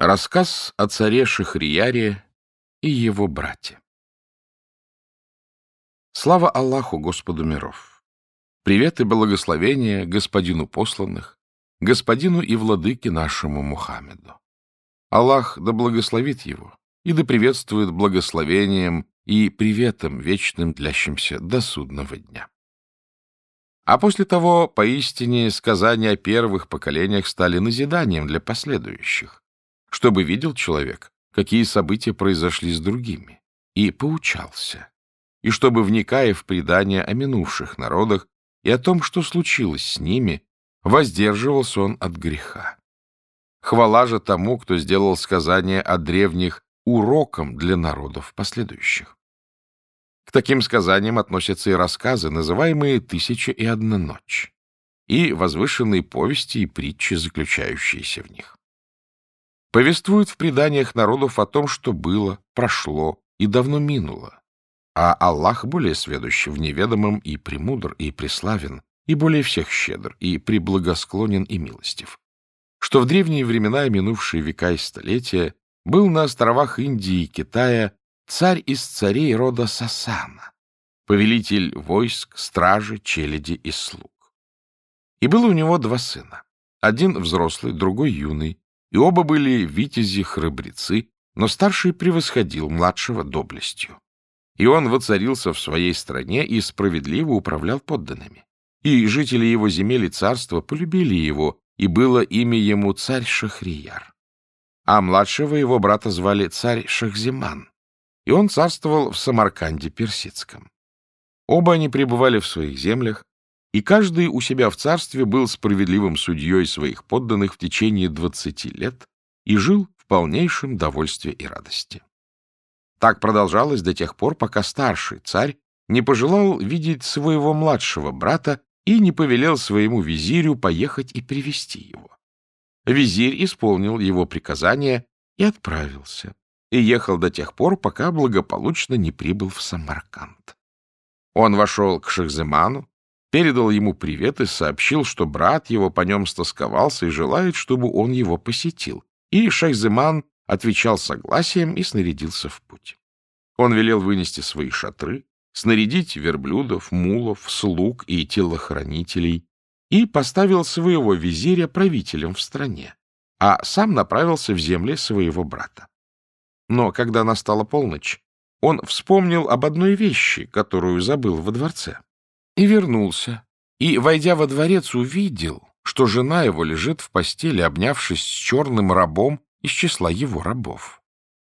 Рассказ о царе Шахрияре и его брате. Слава Аллаху, Господу миров! Привет и благословение господину посланных, господину и владыке нашему Мухаммеду. Аллах да благословит его и да приветствует благословением и приветом вечным, длящимся до судного дня. А после того, поистине, сказания о первых поколениях стали назиданием для последующих, чтобы видел человек, какие события произошли с другими, и поучался, и чтобы, вникая в предания о минувших народах и о том, что случилось с ними, воздерживался он от греха. Хвала же тому, кто сделал сказания о древних уроком для народов последующих. К таким сказаниям относятся и рассказы, называемые «Тысяча и одна ночь», и возвышенные повести и притчи, заключающиеся в них. Повествуют в преданиях народов о том, что было, прошло и давно минуло, а Аллах более сведущ в неведомом и премудр, и преславен, и более всех щедр, и преблагосклонен и милостив, что в древние времена и минувшие века и столетия был на островах Индии и Китая царь из царей рода Сасана, повелитель войск, стражи, челяди и слуг. И было у него два сына, один взрослый, другой юный, и оба были витязи-храбрецы, но старший превосходил младшего доблестью. И он воцарился в своей стране и справедливо управлял подданными. И жители его земель и царства полюбили его, и было имя ему царь Шахрияр. А младшего его брата звали царь Шахзиман, и он царствовал в Самарканде персидском. Оба они пребывали в своих землях, и каждый у себя в царстве был справедливым судьей своих подданных в течение 20 лет и жил в полнейшем довольстве и радости. Так продолжалось до тех пор, пока старший царь не пожелал видеть своего младшего брата и не повелел своему визирю поехать и привести его. Визирь исполнил его приказание и отправился, и ехал до тех пор, пока благополучно не прибыл в Самарканд. Он вошел к Шахзиману, передал ему привет и сообщил, что брат его по нем стосковался и желает, чтобы он его посетил. И Шахзиман отвечал согласием и снарядился в путь. Он велел вынести свои шатры, снарядить верблюдов, мулов, слуг и телохранителей и поставил своего визиря правителем в стране, а сам направился в земли своего брата. Но когда настала полночь, он вспомнил об одной вещи, которую забыл во дворце. И вернулся, и, войдя во дворец, увидел, что жена его лежит в постели, обнявшись с черным рабом из числа его рабов.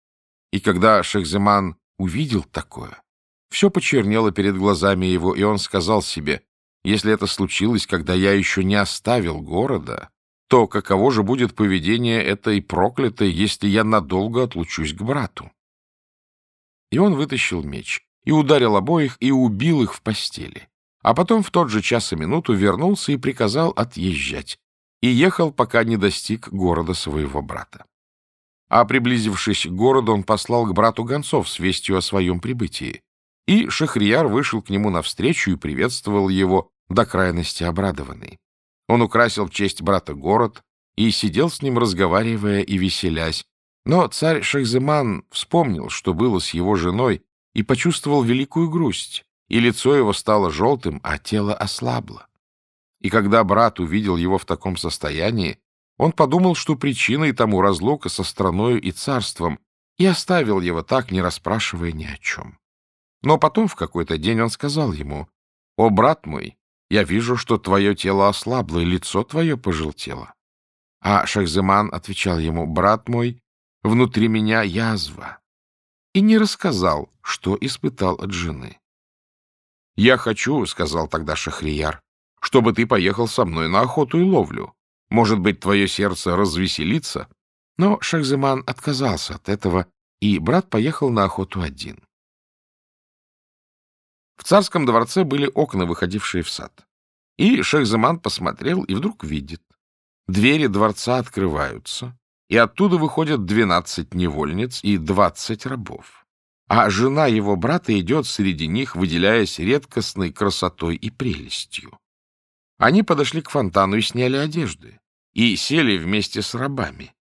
И когда Шахзиман увидел такое, все почернело перед глазами его, и он сказал себе: если это случилось, когда я еще не оставил города, то каково же будет поведение этой проклятой, если я надолго отлучусь к брату? И он вытащил меч, и ударил обоих, и убил их в постели. А потом в тот же час и минуту вернулся и приказал отъезжать, и ехал, пока не достиг города своего брата. А приблизившись к городу, он послал к брату гонцов с вестью о своем прибытии, и Шахрияр вышел к нему навстречу и приветствовал его, до крайности обрадованный. Он украсил в честь брата город и сидел с ним, разговаривая и веселясь, но царь Шахзиман вспомнил, что было с его женой, и почувствовал великую грусть, и лицо его стало желтым, а тело ослабло. И когда брат увидел его в таком состоянии, он подумал, что причиной тому разлука со страною и царством, и оставил его так, не расспрашивая ни о чем. Но потом в какой-то день он сказал ему: «О, брат мой, я вижу, что твое тело ослабло, и лицо твое пожелтело». А Шахзиман отвечал ему: «Брат мой, внутри меня язва», и не рассказал, что испытал от жены. «Я хочу, — сказал тогда Шахрияр, — чтобы ты поехал со мной на охоту и ловлю. Может быть, твое сердце развеселится?» Но Шахзиман отказался от этого, и брат поехал на охоту один. В царском дворце были окна, выходившие в сад. И Шахзиман посмотрел и вдруг видит: двери дворца открываются, и оттуда выходят 12 невольниц и 20 рабов. А жена его брата идет среди них, выделяясь редкостной красотой и прелестью. Они подошли к фонтану и сняли одежды, и сели вместе с рабами.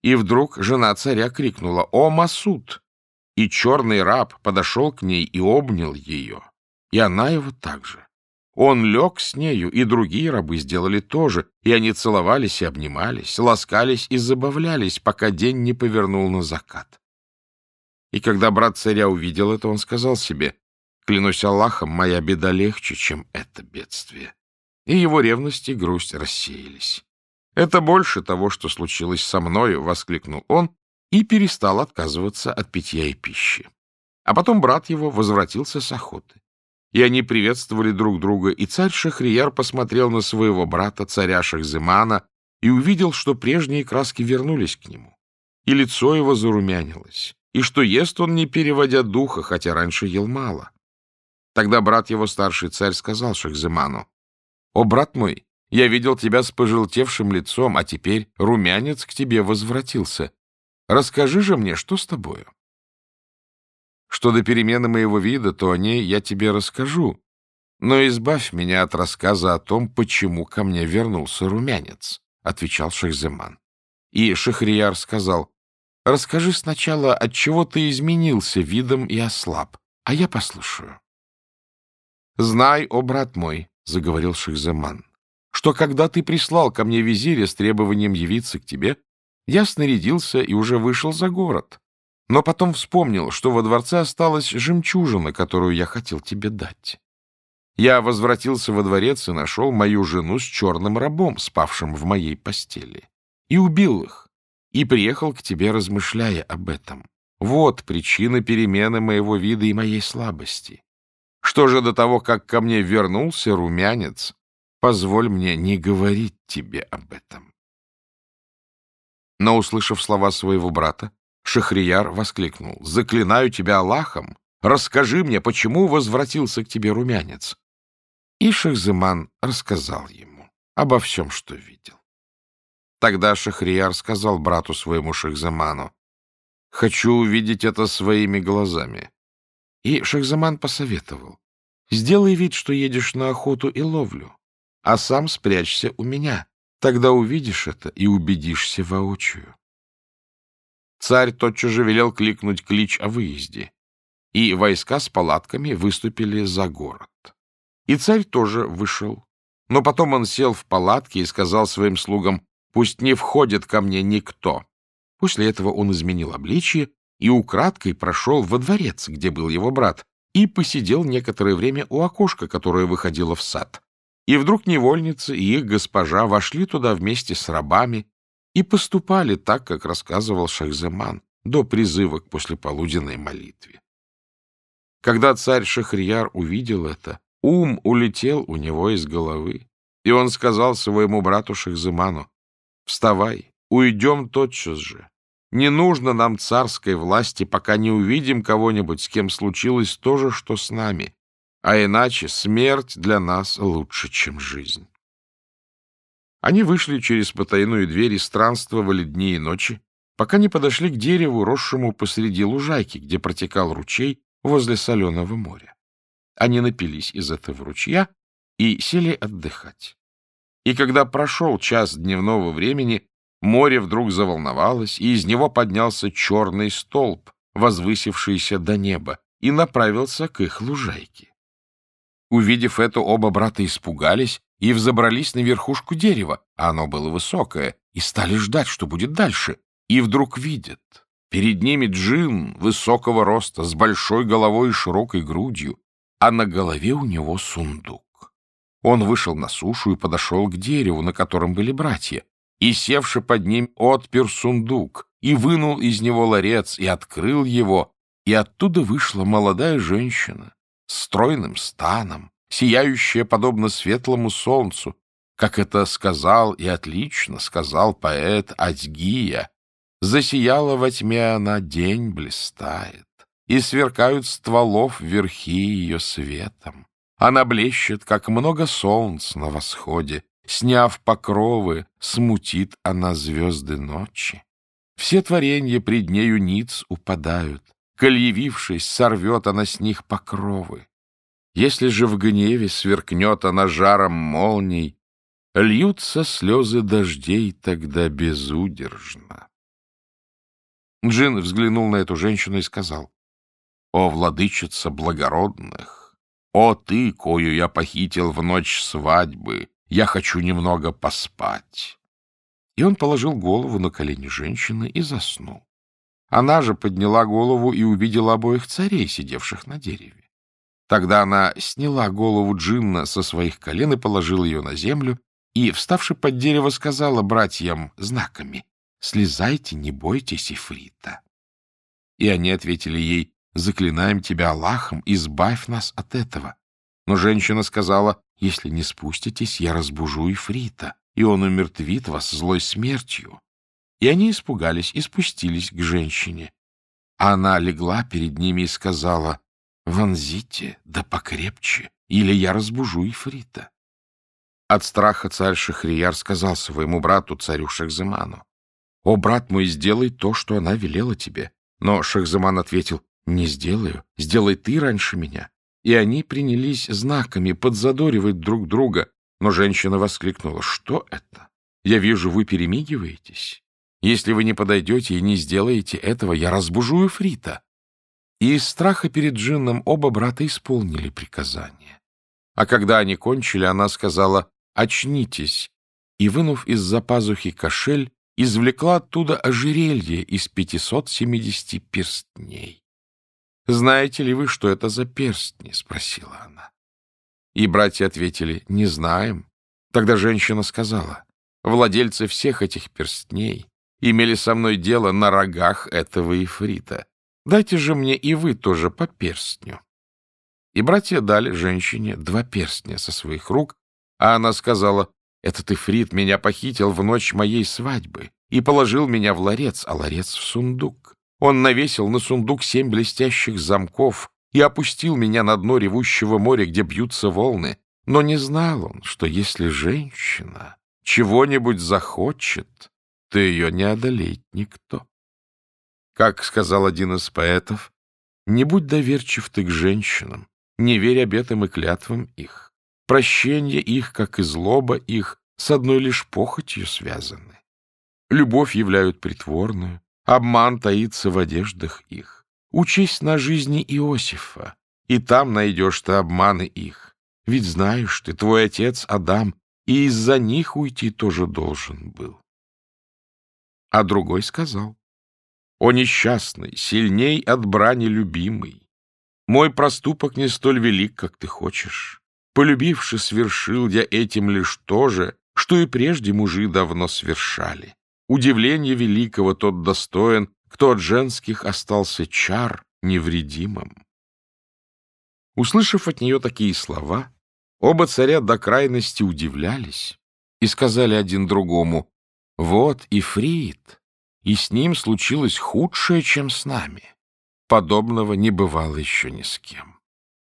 И вдруг жена царя крикнула: «О, Масуд!» И черный раб подошел к ней и обнял ее, и она его также. Он лег с нею, и другие рабы сделали то же, и они целовались и обнимались, ласкались и забавлялись, пока день не повернул на закат. И когда брат царя увидел это, он сказал себе: «Клянусь Аллахом, моя беда легче, чем это бедствие». И его ревность и грусть рассеялись. «Это больше того, что случилось со мною», — воскликнул он, и перестал отказываться от питья и пищи. А потом брат его возвратился с охоты. И они приветствовали друг друга, и царь Шахрияр посмотрел на своего брата, царя Шахземана, и увидел, что прежние краски вернулись к нему, и лицо его зарумянилось, и что ест он, не переводя духа, хотя раньше ел мало. Тогда брат его, старший царь, сказал Шахземану: «О, брат мой, я видел тебя с пожелтевшим лицом, а теперь румянец к тебе возвратился. Расскажи же мне, что с тобою?» «Что до перемены моего вида, то о ней я тебе расскажу, но избавь меня от рассказа о том, почему ко мне вернулся румянец», — отвечал Шахземан. И Шахрияр сказал: «Расскажи сначала, отчего ты изменился видом и ослаб, а я послушаю». «Знай, о брат мой, — заговорил Шахземан, — что когда ты прислал ко мне визиря с требованием явиться к тебе, я снарядился и уже вышел за город, но потом вспомнил, что во дворце осталась жемчужина, которую я хотел тебе дать. Я возвратился во дворец и нашел мою жену с черным рабом, спавшим в моей постели, и убил их, и приехал к тебе, размышляя об этом. Вот причина перемены моего вида и моей слабости. Что же до того, как ко мне вернулся румянец, позволь мне не говорить тебе об этом». Но, услышав слова своего брата, Шахрияр воскликнул: «Заклинаю тебя Аллахом, расскажи мне, почему возвратился к тебе румянец». И Шахземан рассказал ему обо всем, что видел. Тогда Шахрияр сказал брату своему Шахземану: «Хочу увидеть это своими глазами». И Шахземан посоветовал: «Сделай вид, что едешь на охоту и ловлю, а сам спрячься у меня. Тогда увидишь это и убедишься воочию». Царь тотчас же велел кликнуть клич о выезде, и войска с палатками выступили за город. И царь тоже вышел, но потом он сел в палатке и сказал своим слугам: «Пусть не входит ко мне никто». После этого он изменил обличие и украдкой прошел во дворец, где был его брат, и посидел некоторое время у окошка, которое выходило в сад. И вдруг невольницы и их госпожа вошли туда вместе с рабами и поступали так, как рассказывал Шахземан, до призыва к послеполуденной молитве. Когда царь Шахрияр увидел это, ум улетел у него из головы, и он сказал своему брату Шахземану: «Вставай, уйдем тотчас же. Не нужно нам царской власти, пока не увидим кого-нибудь, с кем случилось то же, что с нами, а иначе смерть для нас лучше, чем жизнь». Они вышли через потайную дверь и странствовали дни и ночи, пока не подошли к дереву, росшему посреди лужайки, где протекал ручей возле соленого моря. Они напились из этого ручья и сели отдыхать. И когда прошел час дневного времени, море вдруг заволновалось, и из него поднялся черный столб, возвысившийся до неба, и направился к их лужайке. Увидев это, оба брата испугались и взобрались на верхушку дерева, а оно было высокое, и стали ждать, что будет дальше. И вдруг видят: перед ними джинн высокого роста, с большой головой и широкой грудью, а на голове у него сундук. Он вышел на сушу и подошел к дереву, на котором были братья, и, севши под ним, отпер сундук, и вынул из него ларец, и открыл его, и оттуда вышла молодая женщина с стройным станом, сияющая подобно светлому солнцу, как это сказал и отлично сказал поэт Адьгия. Засияла во тьме она, день блистает, и сверкают стволов верхи ее светом. Она блещет, как много солнц на восходе, сняв покровы, смутит она звезды ночи. Все творенья пред нею ниц упадают, коль явившись, сорвет она с них покровы. Если же в гневе сверкнет она жаром молний, льются слезы дождей тогда безудержно. Джин взглянул на эту женщину и сказал: «О, владычица благородных! О, ты, кою я похитил в ночь свадьбы! Я хочу немного поспать!» И он положил голову на колени женщины и заснул. Она же подняла голову и увидела обоих царей, сидевших на дереве. Тогда она сняла голову Джинна со своих колен и положила ее на землю, и, вставши под дерево, сказала братьям знаками: «Слезайте, не бойтесь ифрита». И они ответили ей: «Заклинаем тебя Аллахом, избавь нас от этого». Но женщина сказала: «Если не спуститесь, я разбужу ифрита, и он умертвит вас злой смертью». И они испугались и спустились к женщине. А она легла перед ними и сказала: «Вонзите, да покрепче, или я разбужу ифрита». От страха царь Шахрияр сказал своему брату, царю Шахзаману: «О, брат мой, сделай то, что она велела тебе». Но Шахзаман ответил: «Не сделаю, сделай ты раньше меня». И они принялись знаками подзадоривать друг друга. Но женщина воскликнула: «Что это? Я вижу, вы перемигиваетесь. Если вы не подойдете и не сделаете этого, я разбужу ифрита». И из страха перед джинном оба брата исполнили приказание. А когда они кончили, она сказала: «Очнитесь», и, вынув из-за пазухи кошель, извлекла оттуда ожерелье из 570 перстней. «Знаете ли вы, что это за перстни?» — спросила она. И братья ответили: «Не знаем». Тогда женщина сказала: «Владельцы всех этих перстней имели со мной дело на рогах этого ифрита. Дайте же мне и вы тоже по перстню». И братья дали женщине 2 перстня со своих рук, а она сказала: «Этот ифрит меня похитил в ночь моей свадьбы и положил меня в ларец, а ларец в сундук. Он навесил на сундук 7 блестящих замков и опустил меня на дно ревущего моря, где бьются волны. Но не знал он, что если женщина чего-нибудь захочет, то ее не одолеет никто». Как сказал один из поэтов: «Не будь доверчив ты к женщинам, не верь обетам и клятвам их. Прощенье их, как и злоба их, с одной лишь похотью связаны. Любовь являют притворную, обман таится в одеждах их. Учись на жизни Иосифа, и там найдешь ты обманы их. Ведь знаешь ты, твой отец Адам, и из-за них уйти тоже должен был». А другой сказал: «О несчастный, сильней от брани любимый! Мой проступок не столь велик, как ты хочешь. Полюбивши, свершил я этим лишь то же, что и прежде мужи давно свершали. Удивление великого тот достоин, кто от женских остался чар невредимым». Услышав от нее такие слова, оба царя до крайности удивлялись и сказали один другому: «Вот ифрит, и с ним случилось худшее, чем с нами. Подобного не бывало еще ни с кем».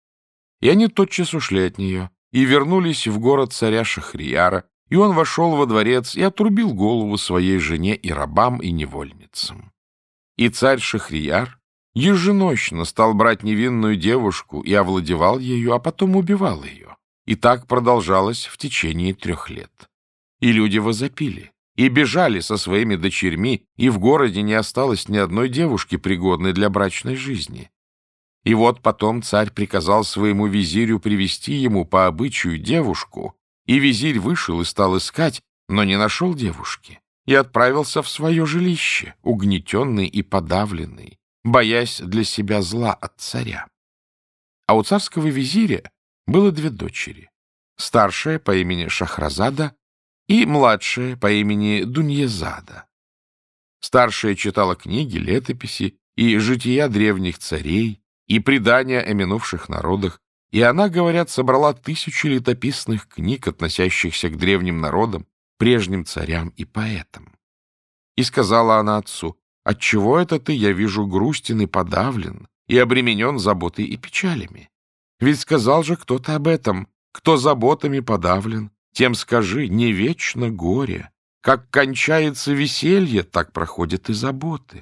И они тотчас ушли от нее и вернулись в город царя Шахрияра, и он вошел во дворец и отрубил голову своей жене и рабам, и невольницам. И царь Шахрияр еженочно стал брать невинную девушку и овладевал ею, а потом убивал ее. И так продолжалось в течение 3 лет. И люди возопили и бежали со своими дочерьми, и в городе не осталось ни одной девушки, пригодной для брачной жизни. И вот потом царь приказал своему визирю привести ему по обычаю девушку, и визирь вышел и стал искать, но не нашел девушки, и отправился в свое жилище, угнетенный и подавленный, боясь для себя зла от царя. А у царского визиря было 2 дочери, старшая по имени Шахразада и младшая по имени Дуньязада. Старшая читала книги, летописи и жития древних царей, и предания о минувших народах, и она, говорят, собрала 1000 летописных книг, относящихся к древним народам, прежним царям и поэтам. И сказала она отцу: «Отчего это ты, я вижу, грустен и подавлен, и обременен заботой и печалями? Ведь сказал же кто-то об этом: кто заботами подавлен, тем скажи, не вечно горе. Как кончается веселье, так проходят и заботы».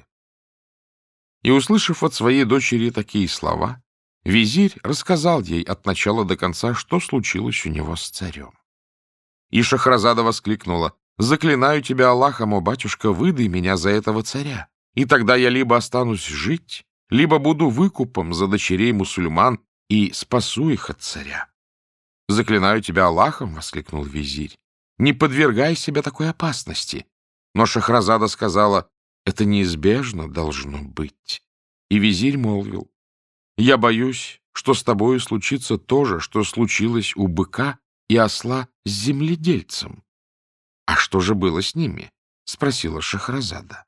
И, услышав от своей дочери такие слова, визирь рассказал ей от начала до конца, что случилось у него с царем. И Шахразада воскликнула: «Заклинаю тебя Аллахом, о батюшка, выдай меня за этого царя, и тогда я либо останусь жить, либо буду выкупом за дочерей мусульман и спасу их от царя. — Заклинаю тебя Аллахом, — воскликнул визирь, — не подвергай себя такой опасности. Но Шахразада сказала: это неизбежно должно быть. И визирь молвил: я боюсь, что с тобою случится то же, что случилось у быка и осла с земледельцем. — А что же было с ними? — спросила Шахразада.